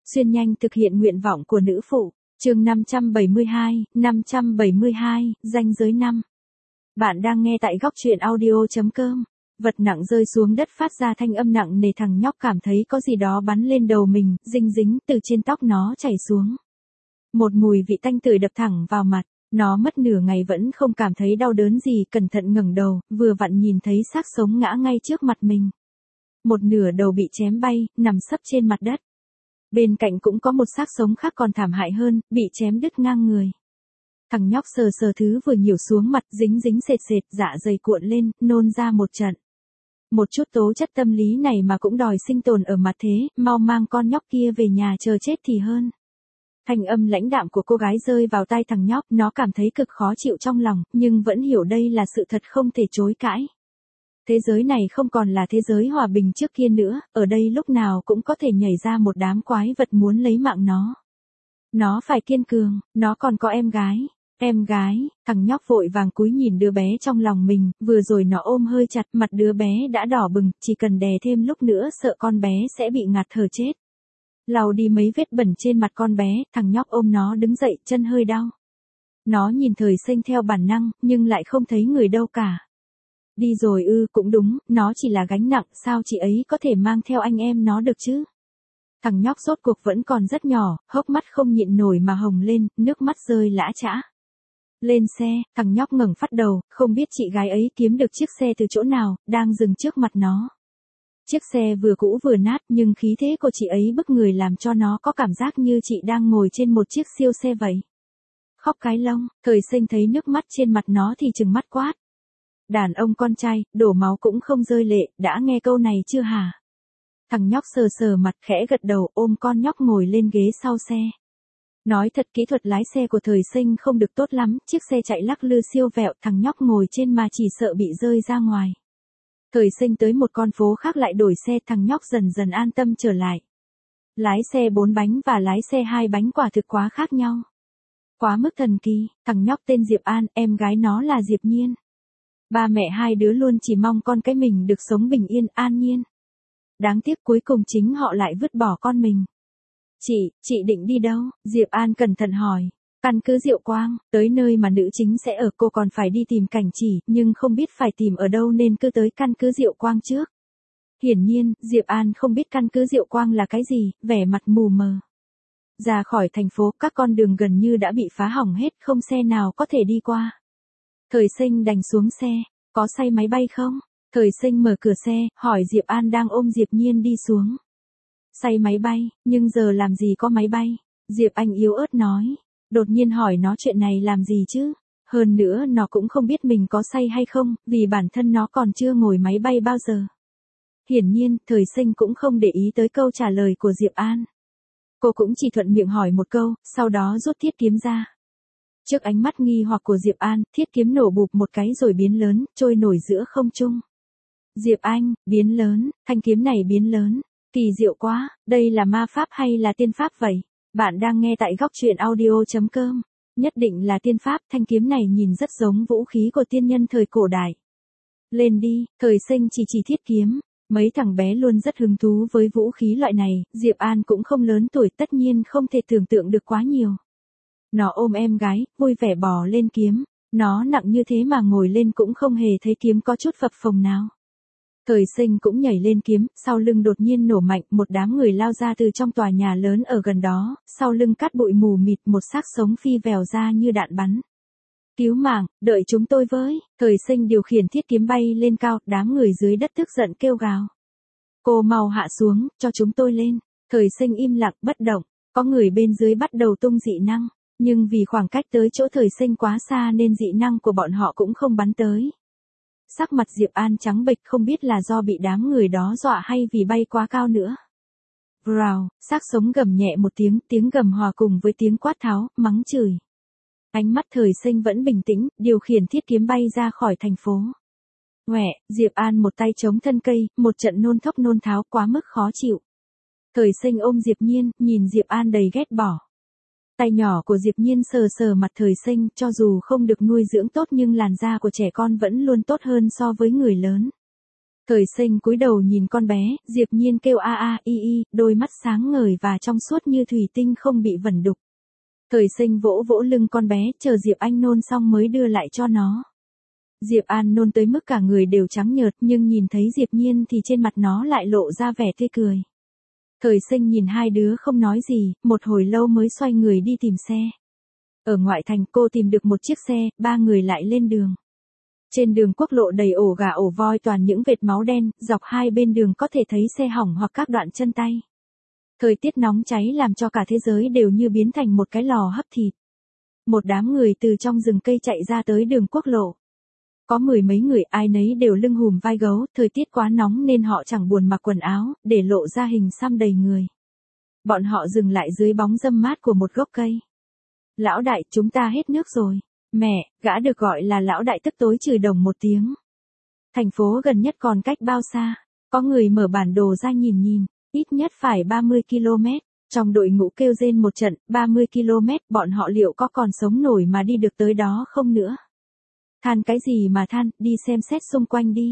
Xuyên nhanh thực hiện nguyện vọng của nữ phụ. Chương 572, ranh giới 5. Bạn đang nghe tại góc truyện audio.com. Vật nặng rơi xuống đất phát ra thanh âm nặng nề, thằng nhóc cảm thấy có gì đó bắn lên đầu mình, dinh dính từ trên tóc nó chảy xuống. Một mùi vị tanh tưởi đập thẳng vào mặt, nó mất nửa ngày vẫn không cảm thấy đau đớn gì, cẩn thận ngẩng đầu, vừa vặn nhìn thấy xác sống ngã ngay trước mặt mình. Một nửa đầu bị chém bay, nằm sấp trên mặt đất. Bên cạnh cũng có một xác sống khác còn thảm hại hơn, bị chém đứt ngang người. Thằng nhóc sờ sờ thứ vừa nhiễu xuống mặt, dính dính sệt sệt, dạ dày cuộn lên, nôn ra một trận. Một chút tố chất tâm lý này mà cũng đòi sinh tồn ở mặt thế, mau mang con nhóc kia về nhà chờ chết thì hơn. Thanh âm lãnh đạm của cô gái rơi vào tai thằng nhóc, nó cảm thấy cực khó chịu trong lòng, nhưng vẫn hiểu đây là sự thật không thể chối cãi. Thế giới này không còn là thế giới hòa bình trước kia nữa, ở đây lúc nào cũng có thể nhảy ra một đám quái vật muốn lấy mạng nó. Nó phải kiên cường, nó còn có em gái. Em gái, thằng nhóc vội vàng cúi nhìn đứa bé trong lòng mình, vừa rồi nó ôm hơi chặt, mặt đứa bé đã đỏ bừng, chỉ cần đè thêm lúc nữa sợ con bé sẽ bị ngạt thở chết. Lau đi mấy vết bẩn trên mặt con bé, thằng nhóc ôm nó đứng dậy, chân hơi đau. Nó nhìn Thời Sinh theo bản năng, nhưng lại không thấy người đâu cả. Đi rồi ư, cũng đúng, nó chỉ là gánh nặng, sao chị ấy có thể mang theo anh em nó được chứ? Thằng nhóc rốt cuộc vẫn còn rất nhỏ, hốc mắt không nhịn nổi mà hồng lên, nước mắt rơi lã chã. Lên xe, thằng nhóc ngẩng phát đầu, không biết chị gái ấy kiếm được chiếc xe từ chỗ nào, đang dừng trước mặt nó. Chiếc xe vừa cũ vừa nát, nhưng khí thế của chị ấy bức người làm cho nó có cảm giác như chị đang ngồi trên một chiếc siêu xe vậy. Khóc cái lông, Thời Sinh thấy nước mắt trên mặt nó thì trừng mắt quát. Đàn ông con trai, đổ máu cũng không rơi lệ, đã nghe câu này chưa hả? Thằng nhóc sờ sờ mặt khẽ gật đầu, ôm con nhóc ngồi lên ghế sau xe. Nói thật, kỹ thuật lái xe của Thời Sinh không được tốt lắm, chiếc xe chạy lắc lư siêu vẹo, thằng nhóc ngồi trên mà chỉ sợ bị rơi ra ngoài. Thời Sinh tới một con phố khác lại đổi xe, thằng nhóc dần dần an tâm trở lại. Lái xe 4 bánh và lái xe 2 bánh quả thực quá khác nhau. Quá mức thần kỳ, thằng nhóc tên Diệp An, em gái nó là Diệp Nhiên. Ba mẹ hai đứa luôn chỉ mong con cái mình được sống bình yên, an nhiên. Đáng tiếc cuối cùng chính họ lại vứt bỏ con mình. Chị định đi đâu? Diệp An cẩn thận hỏi. Căn cứ Diệu Quang, tới nơi mà nữ chính sẽ ở, cô còn phải đi tìm Cảnh Chỉ, nhưng không biết phải tìm ở đâu nên cứ tới căn cứ Diệu Quang trước. Hiển nhiên, Diệp An không biết căn cứ Diệu Quang là cái gì, vẻ mặt mù mờ. Ra khỏi thành phố, các con đường gần như đã bị phá hỏng hết, không xe nào có thể đi qua. Thời Sinh đành xuống xe, có say máy bay không? Thời Sinh mở cửa xe, hỏi Diệp An đang ôm Diệp Nhiên đi xuống. Say máy bay, nhưng giờ làm gì có máy bay? Diệp Anh yếu ớt nói. Đột nhiên hỏi nó chuyện này làm gì chứ? Hơn nữa nó cũng không biết mình có say hay không, vì bản thân nó còn chưa ngồi máy bay bao giờ. Hiển nhiên, Thời Sinh cũng không để ý tới câu trả lời của Diệp An. Cô cũng chỉ thuận miệng hỏi một câu, sau đó rút thiết kiếm ra. Trước ánh mắt nghi hoặc của Diệp An, thiết kiếm nổ bụp một cái rồi biến lớn, trôi nổi giữa không trung. Diệp Anh, biến lớn, thanh kiếm này biến lớn. Kỳ diệu quá, đây là ma pháp hay là tiên pháp vậy? Bạn đang nghe tại góc truyện audio.com. Nhất định là tiên pháp, thanh kiếm này nhìn rất giống vũ khí của tiên nhân thời cổ đại. Lên đi, Thời Sinh chỉ thiết kiếm. Mấy thằng bé luôn rất hứng thú với vũ khí loại này, Diệp An cũng không lớn tuổi, tất nhiên không thể tưởng tượng được quá nhiều. Nó ôm em gái, vui vẻ bò lên kiếm. Nó nặng như thế mà ngồi lên cũng không hề thấy kiếm có chút phập phồng nào. Thời Sinh cũng nhảy lên kiếm, sau lưng đột nhiên nổ mạnh, một đám người lao ra từ trong tòa nhà lớn ở gần đó, sau lưng cát bụi mù mịt, một xác sống phi vèo ra như đạn bắn. Cứu mạng, đợi chúng tôi với. Thời Sinh điều khiển thiết kiếm bay lên cao, đám người dưới đất tức giận kêu gào. Cô mau hạ xuống, cho chúng tôi lên. Thời Sinh im lặng, bất động, có người bên dưới bắt đầu tung dị năng, nhưng vì khoảng cách tới chỗ Thời Sinh quá xa nên dị năng của bọn họ cũng không bắn tới. Sắc mặt Diệp An trắng bệch, không biết là do bị đám người đó dọa hay vì bay quá cao nữa. Rào, xác sống gầm nhẹ một tiếng gầm hòa cùng với tiếng quát tháo, mắng chửi. Ánh mắt Thời Sinh vẫn bình tĩnh, điều khiển thiết kiếm bay ra khỏi thành phố. Diệp An một tay chống thân cây, một trận nôn thốc nôn tháo quá mức khó chịu. Thời Sinh ôm Diệp Nhiên, nhìn Diệp An đầy ghét bỏ. Tay nhỏ của Diệp Nhiên sờ sờ mặt Thời Sinh, cho dù không được nuôi dưỡng tốt nhưng làn da của trẻ con vẫn luôn tốt hơn so với người lớn. Thời Sinh cúi đầu nhìn con bé, Diệp Nhiên kêu a a y y, đôi mắt sáng ngời và trong suốt như thủy tinh không bị vẩn đục. Thời Sinh vỗ vỗ lưng con bé, chờ Diệp Anh nôn xong mới đưa lại cho nó. Diệp An nôn tới mức cả người đều trắng nhợt, nhưng nhìn thấy Diệp Nhiên thì trên mặt nó lại lộ ra vẻ tươi cười. Thời Sinh nhìn hai đứa không nói gì, một hồi lâu mới xoay người đi tìm xe. Ở ngoại thành cô tìm được một chiếc xe, ba người lại lên đường. Trên đường quốc lộ đầy ổ gà ổ voi toàn những vệt máu đen, dọc hai bên đường có thể thấy xe hỏng hoặc các đoạn chân tay. Thời tiết nóng cháy làm cho cả thế giới đều như biến thành một cái lò hấp thịt. Một đám người từ trong rừng cây chạy ra tới đường quốc lộ. Có mười mấy người, ai nấy đều lưng hùm vai gấu, thời tiết quá nóng nên họ chẳng buồn mặc quần áo, để lộ ra hình xăm đầy người. Bọn họ dừng lại dưới bóng râm mát của một gốc cây. Lão đại, chúng ta hết nước rồi. Mẹ, gã được gọi là lão đại tức tối chửi đồng một tiếng. Thành phố gần nhất còn cách bao xa? Có người mở bản đồ ra nhìn nhìn, ít nhất phải 30 km. Trong đội ngũ kêu rên một trận, 30 km, bọn họ liệu có còn sống nổi mà đi được tới đó không nữa? Than cái gì mà than, đi xem xét xung quanh đi.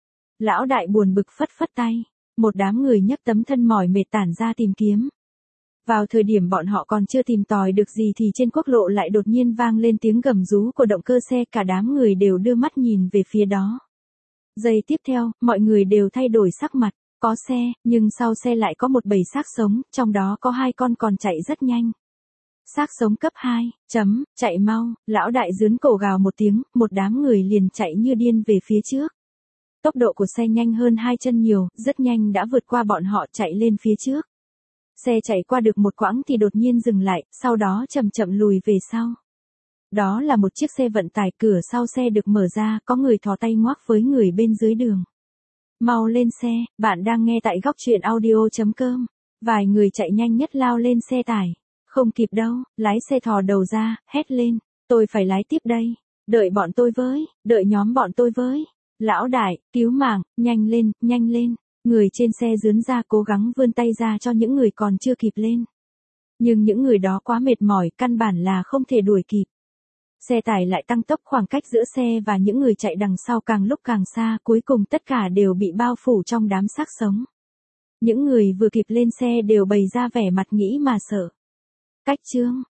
Lão đại buồn bực phất phất tay. Một đám người nhấc tấm thân mỏi mệt tản ra tìm kiếm. Vào thời điểm bọn họ còn chưa tìm tòi được gì thì trên quốc lộ lại đột nhiên vang lên tiếng gầm rú của động cơ xe, cả đám người đều đưa mắt nhìn về phía đó. Giây tiếp theo, mọi người đều thay đổi sắc mặt, có xe, nhưng sau xe lại có một bầy xác sống, trong đó có 2 con còn chạy rất nhanh. Xác sống cấp 2, chạy mau, lão đại giướn cổ gào một tiếng, một đám người liền chạy như điên về phía trước. Tốc độ của xe nhanh hơn 2 chân nhiều, rất nhanh đã vượt qua bọn họ chạy lên phía trước. Xe chạy qua được một quãng thì đột nhiên dừng lại, sau đó chậm chậm lùi về sau. Đó là một chiếc xe vận tải, cửa sau xe được mở ra, có người thò tay ngoắc với người bên dưới đường. Mau lên xe, bạn đang nghe tại góc truyện audio.com. Vài người chạy nhanh nhất lao lên xe tải. Không kịp đâu, lái xe thò đầu ra, hét lên. Tôi phải lái tiếp đây. Đợi bọn tôi với, đợi nhóm bọn tôi với. Lão đại, cứu mạng, nhanh lên, nhanh lên. Người trên xe dướn ra cố gắng vươn tay ra cho những người còn chưa kịp lên. Nhưng những người đó quá mệt mỏi, căn bản là không thể đuổi kịp. Xe tải lại tăng tốc, khoảng cách giữa xe và những người chạy đằng sau càng lúc càng xa, cuối cùng tất cả đều bị bao phủ trong đám xác sống. Những người vừa kịp lên xe đều bày ra vẻ mặt nghĩ mà sợ. Cách chương